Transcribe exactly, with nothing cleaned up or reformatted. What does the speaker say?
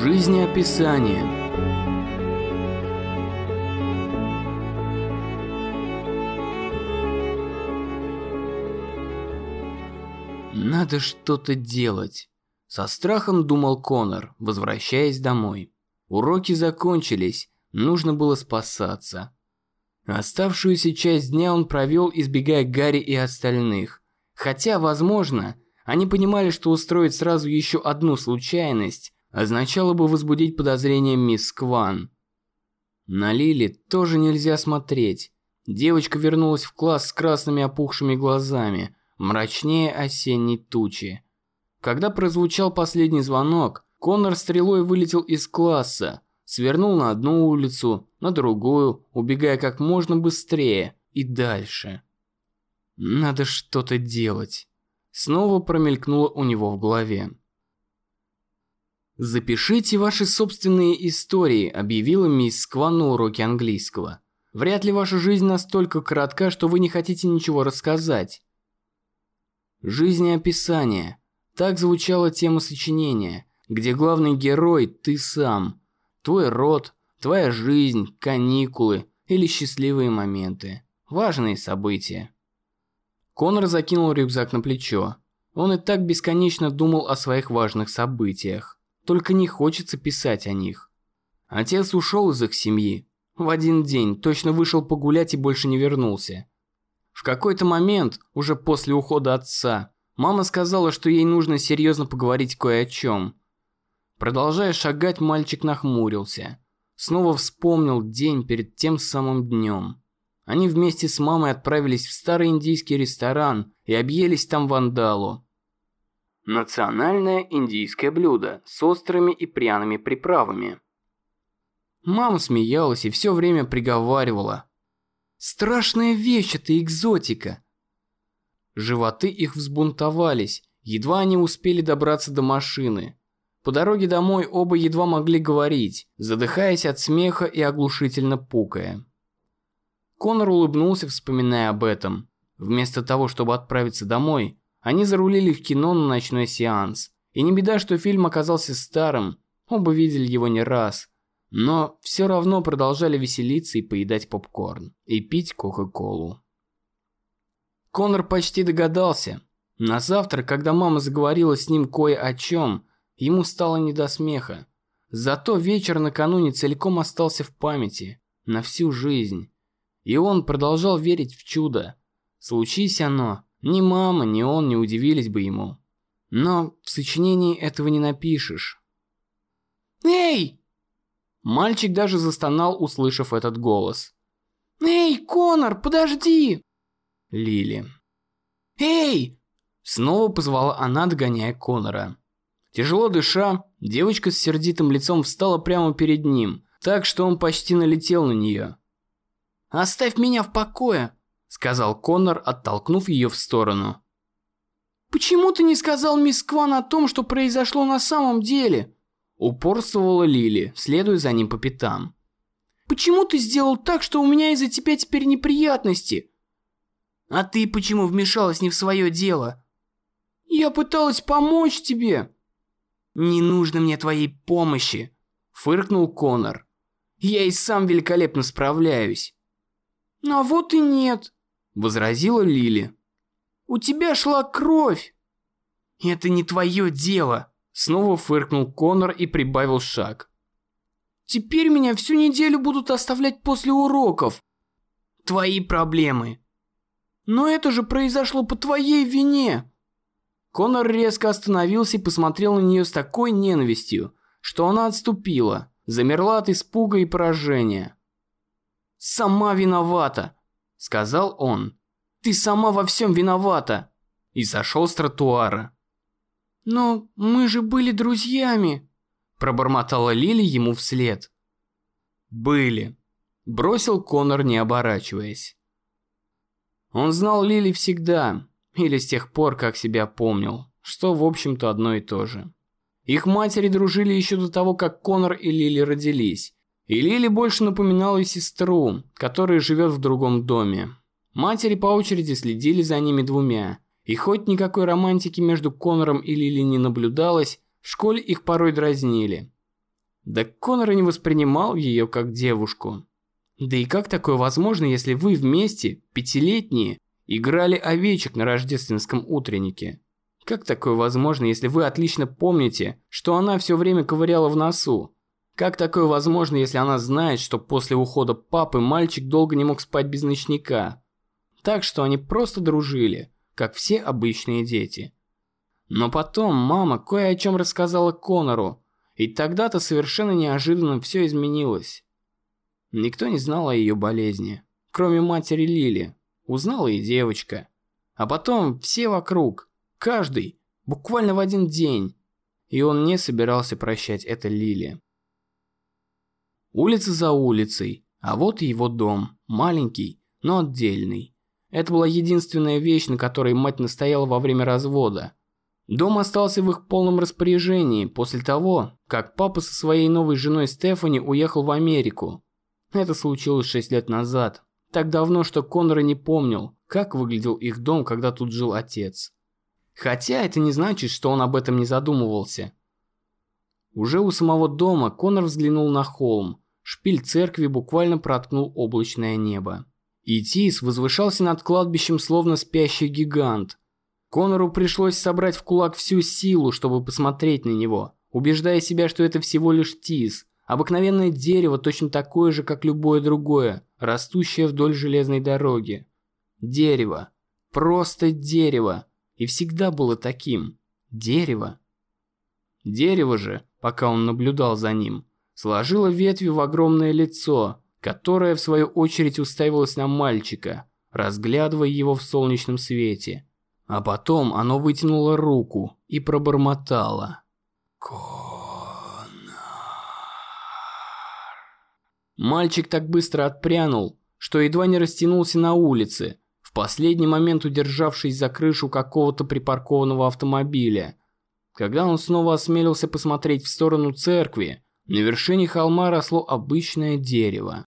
Жизнеописание. Надо что-то делать. Со страхом думал Конор, возвращаясь домой. Уроки закончились, нужно было спасаться. Оставшуюся часть дня он провел, избегая Гарри и остальных. Хотя, возможно, они понимали, что устроить сразу еще одну случайность означало бы возбудить подозрения мисс Скван. На Лили тоже нельзя смотреть. Девочка вернулась в класс с красными опухшими глазами, мрачнее осенней тучи. Когда прозвучал последний звонок, Конор стрелой вылетел из класса, свернул на одну улицу, на другую, убегая как можно быстрее и дальше. Надо что-то делать. Снова промелькнуло у него в голове. «Запишите ваши собственные истории», – объявила мисс Скван на уроке английского. «Вряд ли ваша жизнь настолько коротка, что вы не хотите ничего рассказать». Жизнеописание. Так звучала тема сочинения, где главный герой – ты сам. Твой род, твоя жизнь, каникулы или счастливые моменты. Важные события. Конор закинул рюкзак на плечо. Он и так бесконечно думал о своих важных событиях. Только не хочется писать о них. Отец ушел из их семьи. В один день точно вышел погулять и больше не вернулся. В какой-то момент, уже после ухода отца, мама сказала, что ей нужно серьезно поговорить кое о чем. Продолжая шагать, мальчик нахмурился. Снова вспомнил день перед тем самым днем. Они вместе с мамой отправились в старый индийский ресторан и объелись там вандалу. Национальное индийское блюдо с острыми и пряными приправами. Мама смеялась и все время приговаривала: «Страшная вещь это экзотика». Животы их взбунтовались, едва они успели добраться до машины. По дороге домой оба едва могли говорить, задыхаясь от смеха и оглушительно пукая. Конор улыбнулся, вспоминая об этом. Вместо того, чтобы отправиться домой, они зарулили в кино на ночной сеанс. И не беда, что фильм оказался старым, оба видели его не раз. Но все равно продолжали веселиться и поедать попкорн, и пить кока-колу. Конор почти догадался. На завтра, когда мама заговорила с ним кое о чем, ему стало не до смеха. Зато вечер накануне целиком остался в памяти, на всю жизнь. И он продолжал верить в чудо. Случись оно, ни мама, ни он не удивились бы ему. Но в сочинении этого не напишешь. «Эй!» Мальчик даже застонал, услышав этот голос. «Эй, Конор, подожди!» Лили. «Эй!» Снова позвала она, догоняя Конора. Тяжело дыша, девочка с сердитым лицом встала прямо перед ним, так что он почти налетел на нее. «Оставь меня в покое!» – сказал Конор, оттолкнув ее в сторону. «Почему ты не сказал мисс Скван о том, что произошло на самом деле?» – упорствовала Лили, следуя за ним по пятам. «Почему ты сделал так, что у меня из-за тебя теперь неприятности?» «А ты почему вмешалась не в свое дело?» «Я пыталась помочь тебе». «Не нужно мне твоей помощи», – фыркнул Конор. «Я и сам великолепно справляюсь». «А вот и нет», – возразила Лили. «У тебя шла кровь». «Это не твое дело», – снова фыркнул Конор и прибавил шаг. «Теперь меня всю неделю будут оставлять после уроков». «Твои проблемы». «Но это же произошло по твоей вине». Конор резко остановился и посмотрел на нее с такой ненавистью, что она отступила, замерла от испуга и поражения. «Сама виновата», — сказал он. «Ты сама во всем виновата». И сошел с тротуара. «Но мы же были друзьями», — пробормотала Лили ему вслед. «Были», — бросил Конор, не оборачиваясь. Он знал Лили всегда, или с тех пор, как себя помнил, что в общем-то одно и то же. Их матери дружили еще до того, как Конор и Лили родились. И Лили больше напоминала сестру, которая живет в другом доме. Матери по очереди следили за ними двумя. И хоть никакой романтики между Конором и Лили не наблюдалось, в школе их порой дразнили. Да Конор и не воспринимал ее как девушку. Да и как такое возможно, если вы вместе, пятилетние, играли овечек на рождественском утреннике? Как такое возможно, если вы отлично помните, что она все время ковыряла в носу? Как такое возможно, если она знает, что после ухода папы мальчик долго не мог спать без ночника? Так что они просто дружили, как все обычные дети. Но потом мама кое о чем рассказала Конору, и тогда-то совершенно неожиданно все изменилось. Никто не знал о ее болезни, кроме матери Лили. Узнала и девочка. А потом все вокруг, каждый, буквально в один день. И он не собирался прощать это Лили. Улица за улицей, а вот и его дом, маленький, но отдельный. Это была единственная вещь, на которой мать настояла во время развода. Дом остался в их полном распоряжении после того, как папа со своей новой женой Стефани уехал в Америку. Это случилось шесть лет назад. Так давно, что Конор и не помнил, как выглядел их дом, когда тут жил отец. Хотя это не значит, что он об этом не задумывался. Уже у самого дома Конор взглянул на холм. Шпиль церкви буквально проткнул облачное небо. И Тис возвышался над кладбищем, словно спящий гигант. Конору пришлось собрать в кулак всю силу, чтобы посмотреть на него, убеждая себя, что это всего лишь Тис. Обыкновенное дерево, точно такое же, как любое другое, растущее вдоль железной дороги. Дерево. Просто дерево. И всегда было таким. Дерево. Дерево же, пока он наблюдал за ним, сложило ветви в огромное лицо, которое в свою очередь уставилось на мальчика, разглядывая его в солнечном свете. А потом оно вытянуло руку и пробормотало. Мальчик так быстро отпрянул, что едва не растянулся на улице, в последний момент удержавшись за крышу какого-то припаркованного автомобиля. Когда он снова осмелился посмотреть в сторону церкви, на вершине холма росло обычное дерево.